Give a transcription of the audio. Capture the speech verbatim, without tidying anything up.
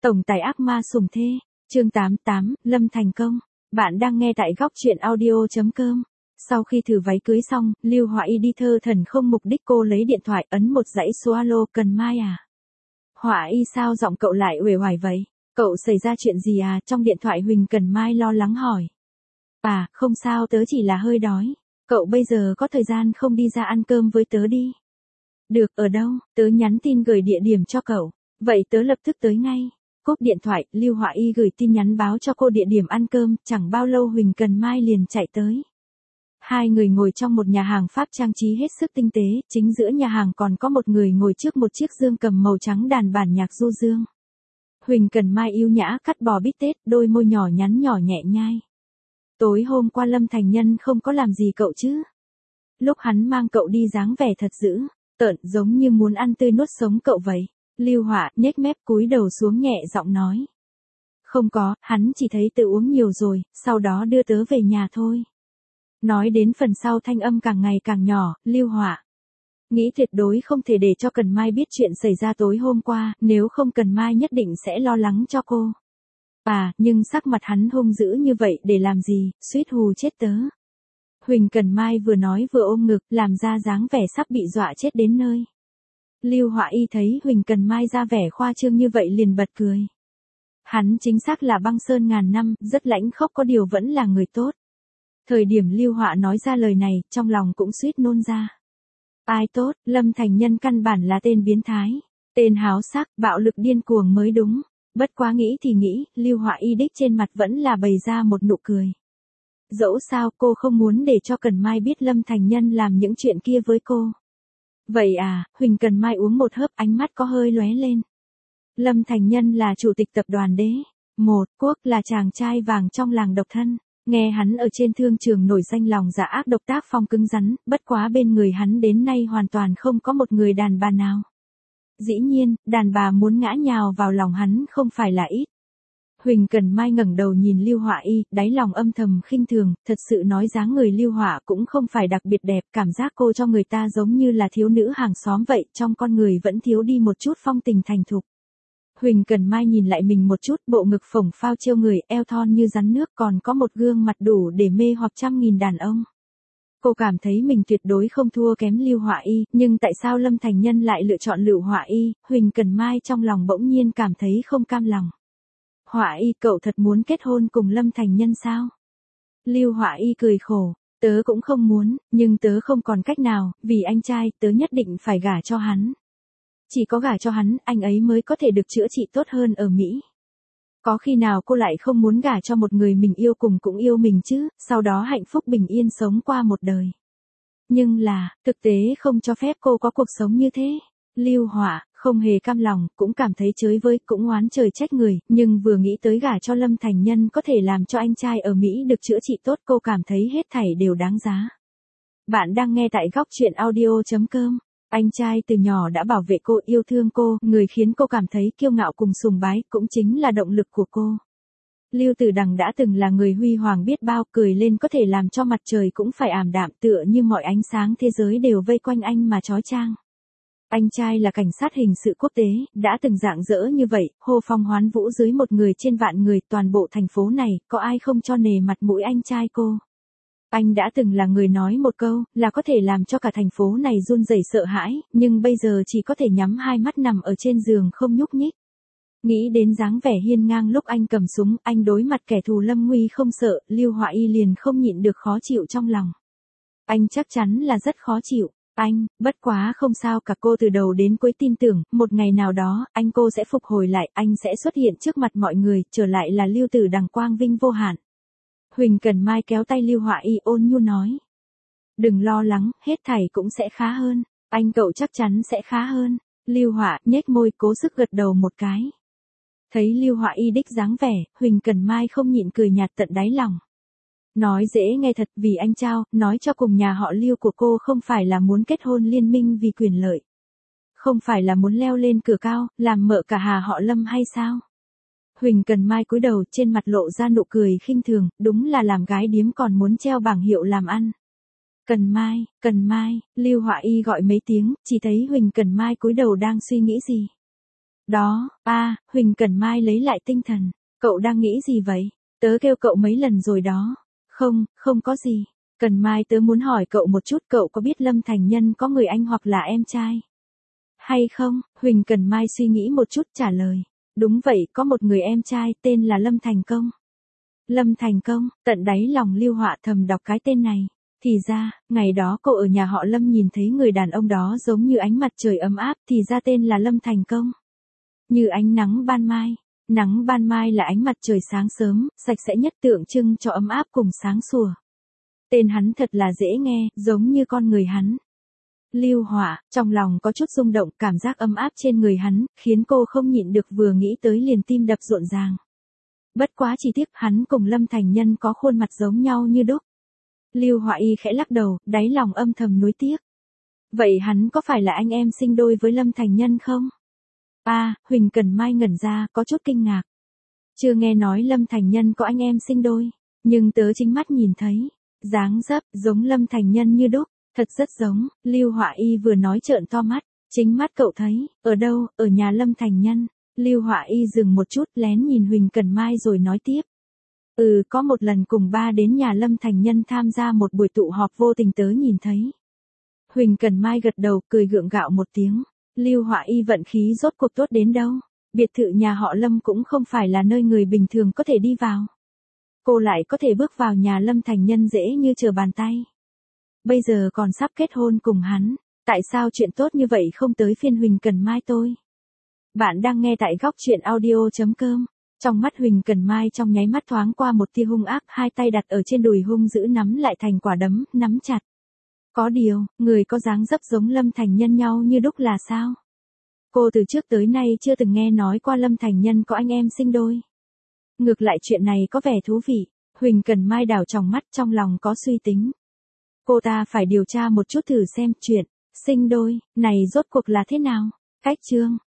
Tổng tài ác ma sủng thê, chương tám mươi tám, Lâm thành công. Bạn đang nghe tại góc truyện audio.com. Sau khi thử váy cưới xong, Lưu Họa Y đi thơ thẩn không mục đích, cô lấy điện thoại ấn một dãy số alo. Cần Mai à? Họa Y sao giọng cậu lại uể oải vậy? Cậu xảy ra chuyện gì à? Trong điện thoại Huỳnh Cần Mai lo lắng hỏi. À, không sao, tớ chỉ là hơi đói. Cậu bây giờ có thời gian không đi ra ăn cơm với tớ đi? Được, ở đâu? Tớ nhắn tin gửi địa điểm cho cậu. Vậy tớ lập tức tới ngay. Cúp điện thoại, Lưu Họa Y gửi tin nhắn báo cho cô địa điểm ăn cơm, chẳng bao lâu Huỳnh Cần Mai liền chạy tới. Hai người ngồi trong một nhà hàng Pháp trang trí hết sức tinh tế, chính giữa nhà hàng còn có một người ngồi trước một chiếc dương cầm màu trắng đàn bản nhạc du dương. Huỳnh Cần Mai yêu nhã cắt bò bít tết, đôi môi nhỏ nhắn nhỏ nhẹ nhai. Tối hôm qua Lâm Thành Nhân không có làm gì cậu chứ? Lúc hắn mang cậu đi dáng vẻ thật dữ, tợn, giống như muốn ăn tươi nuốt sống cậu vậy. Lưu Họa nhếch mép cúi đầu xuống nhẹ giọng nói. Không có, hắn chỉ thấy tự uống nhiều rồi, sau đó đưa tớ về nhà thôi. Nói đến phần sau thanh âm càng ngày càng nhỏ, Lưu Họa nghĩ tuyệt đối không thể để cho Cần Mai biết chuyện xảy ra tối hôm qua, nếu không Cần Mai nhất định sẽ lo lắng cho cô. À, nhưng sắc mặt hắn hung dữ như vậy để làm gì, suýt hù chết tớ. Huỳnh Cần Mai vừa nói vừa ôm ngực, làm ra dáng vẻ sắp bị dọa chết đến nơi. Lưu Họa Y thấy Huỳnh Cần Mai ra vẻ khoa trương như vậy liền bật cười. Hắn chính xác là băng sơn ngàn năm, rất lãnh khốc có điều vẫn là người tốt. Thời điểm Lưu Họa nói ra lời này, trong lòng cũng suýt nôn ra. Ai tốt, Lâm Thành Nhân căn bản là tên biến thái, tên háo sắc, bạo lực điên cuồng mới đúng. Bất quá nghĩ thì nghĩ, Lưu Họa Y đích trên mặt vẫn là bày ra một nụ cười. Dẫu sao cô không muốn để cho Cần Mai biết Lâm Thành Nhân làm những chuyện kia với cô. Vậy à, Huỳnh Cần Mai uống một hớp, ánh mắt có hơi lóe lên. Lâm Thành Nhân là chủ tịch tập đoàn Đế một Quốc, là chàng trai vàng trong làng độc thân. Nghe hắn ở trên thương trường nổi danh lòng dạ ác độc tác phong cứng rắn, bất quá bên người hắn đến nay hoàn toàn không có một người đàn bà nào. Dĩ nhiên, đàn bà muốn ngã nhào vào lòng hắn không phải là ít. Huỳnh Cần Mai ngẩng đầu nhìn Lưu Họa Y, đáy lòng âm thầm khinh thường, thật sự nói dáng người Lưu Họa cũng không phải đặc biệt đẹp, cảm giác cô cho người ta giống như là thiếu nữ hàng xóm vậy, trong con người vẫn thiếu đi một chút phong tình thành thục. Huỳnh Cần Mai nhìn lại mình một chút, bộ ngực phồng phao trêu người, eo thon như rắn nước, còn có một gương mặt đủ để mê hoặc trăm nghìn đàn ông. Cô cảm thấy mình tuyệt đối không thua kém Lưu Họa Y, nhưng tại sao Lâm Thành Nhân lại lựa chọn Lưu Họa Y? Huỳnh Cần Mai trong lòng bỗng nhiên cảm thấy không cam lòng. Họa Y, cậu thật muốn kết hôn cùng Lâm Thành Nhân sao? Lưu Họa Y cười khổ, tớ cũng không muốn, nhưng tớ không còn cách nào, vì anh trai, tớ nhất định phải gả cho hắn. Chỉ có gả cho hắn, anh ấy mới có thể được chữa trị tốt hơn ở Mỹ. Có khi nào cô lại không muốn gả cho một người mình yêu cùng cũng yêu mình chứ, sau đó hạnh phúc bình yên sống qua một đời. Nhưng là, thực tế không cho phép cô có cuộc sống như thế. Lưu Họa không hề cam lòng, cũng cảm thấy chới với, cũng oán trời trách người, nhưng vừa nghĩ tới gả cho Lâm Thành Nhân có thể làm cho anh trai ở Mỹ được chữa trị tốt, cô cảm thấy hết thảy đều đáng giá. Bạn đang nghe tại góc truyện audio.com. Anh trai từ nhỏ đã bảo vệ cô, yêu thương cô, người khiến cô cảm thấy kiêu ngạo cùng sùng bái, cũng chính là động lực của cô. Lưu Tử Đằng đã từng là người huy hoàng biết bao, cười lên có thể làm cho mặt trời cũng phải ảm đạm, tựa như mọi ánh sáng thế giới đều vây quanh anh mà chói chang. Anh trai là cảnh sát hình sự quốc tế, đã từng rạng rỡ như vậy, hô phong hoán vũ dưới một người trên vạn người, toàn bộ thành phố này, có ai không cho nể mặt mũi anh trai cô. Anh đã từng là người nói một câu, là có thể làm cho cả thành phố này run rẩy sợ hãi, nhưng bây giờ chỉ có thể nhắm hai mắt nằm ở trên giường không nhúc nhích. Nghĩ đến dáng vẻ hiên ngang lúc anh cầm súng, anh đối mặt kẻ thù lâm nguy không sợ, Lưu Họa Y liền không nhịn được khó chịu trong lòng. Anh chắc chắn là rất khó chịu. Anh, bất quá không sao cả, cô từ đầu đến cuối tin tưởng, một ngày nào đó, anh cô sẽ phục hồi lại, anh sẽ xuất hiện trước mặt mọi người, trở lại là Lưu Tử Đằng quang vinh vô hạn. Huỳnh Cần Mai kéo tay Lưu Họa Y ôn nhu nói. Đừng lo lắng, hết thảy cũng sẽ khá hơn, anh cậu chắc chắn sẽ khá hơn. Lưu Họa nhếch môi cố sức gật đầu một cái. Thấy Lưu Họa Y đích dáng vẻ, Huỳnh Cần Mai không nhịn cười nhạt tận đáy lòng. Nói dễ nghe thật, vì anh trao, nói cho cùng nhà họ Lưu của cô không phải là muốn kết hôn liên minh vì quyền lợi. Không phải là muốn leo lên cửa cao, làm mợ cả hà họ Lâm hay sao? Huỳnh Cần Mai cúi đầu, trên mặt lộ ra nụ cười khinh thường, đúng là làm gái điếm còn muốn treo bảng hiệu làm ăn. Cần Mai, Cần Mai, Lưu Họa Y gọi mấy tiếng, chỉ thấy Huỳnh Cần Mai cúi đầu đang suy nghĩ gì. Đó, a Huỳnh Cẩn Mai lấy lại tinh thần. Cậu đang nghĩ gì vậy? Tớ kêu cậu mấy lần rồi đó. Không, không có gì. Cẩn Mai tớ muốn hỏi cậu một chút, cậu có biết Lâm Thành Nhân có người anh hoặc là em trai? Hay không? Huỳnh Cẩn Mai suy nghĩ một chút trả lời. Đúng vậy, có một người em trai tên là Lâm Thành Công. Lâm Thành Công, tận đáy lòng Lưu Họa thầm đọc cái tên này. Thì ra, ngày đó cô ở nhà họ Lâm nhìn thấy người đàn ông đó giống như ánh mặt trời ấm áp, thì ra tên là Lâm Thành Công. Như ánh nắng ban mai. Nắng ban mai là ánh mặt trời sáng sớm, sạch sẽ nhất tượng trưng cho ấm áp cùng sáng sủa. Tên hắn thật là dễ nghe, giống như con người hắn. Lưu Họa, trong lòng có chút rung động, cảm giác ấm áp trên người hắn, khiến cô không nhịn được vừa nghĩ tới liền tim đập rộn ràng. Bất quá chỉ tiếc hắn cùng Lâm Thành Nhân có khuôn mặt giống nhau như đúc. Lưu Họa Y khẽ lắc đầu, đáy lòng âm thầm nuối tiếc. Vậy hắn có phải là anh em sinh đôi với Lâm Thành Nhân không? A, à, Huỳnh Cẩn Mai ngẩn ra, có chút kinh ngạc. Chưa nghe nói Lâm Thành Nhân có anh em sinh đôi, nhưng tớ chính mắt nhìn thấy, dáng dấp giống Lâm Thành Nhân như đúc, thật rất giống. Lưu Họa Y vừa nói trợn to mắt, chính mắt cậu thấy, ở đâu, ở nhà Lâm Thành Nhân. Lưu Họa Y dừng một chút, lén nhìn Huỳnh Cẩn Mai rồi nói tiếp. Ừ, có một lần cùng ba đến nhà Lâm Thành Nhân tham gia một buổi tụ họp, vô tình tớ nhìn thấy. Huỳnh Cẩn Mai gật đầu, cười gượng gạo một tiếng. Lưu Họa Y vận khí rốt cuộc tốt đến đâu. Biệt thự nhà họ Lâm cũng không phải là nơi người bình thường có thể đi vào. Cô lại có thể bước vào nhà Lâm Thành Nhân dễ như trở bàn tay. Bây giờ còn sắp kết hôn cùng hắn. Tại sao chuyện tốt như vậy không tới phiên Huỳnh Cẩn Mai tôi? Bạn đang nghe tại góc truyện audio.com. Trong mắt Huỳnh Cẩn Mai trong nháy mắt thoáng qua một tia hung ác, hai tay đặt ở trên đùi hung dữ nắm lại thành quả đấm, nắm chặt. Có điều, người có dáng dấp giống Lâm Thành Nhân nhau như đúc là sao? Cô từ trước tới nay chưa từng nghe nói qua Lâm Thành Nhân có anh em sinh đôi. Ngược lại chuyện này có vẻ thú vị. Huỳnh Cẩn Mai đảo tròng mắt, trong lòng có suy tính. Cô ta phải điều tra một chút thử xem chuyện sinh đôi này rốt cuộc là thế nào. Cách chương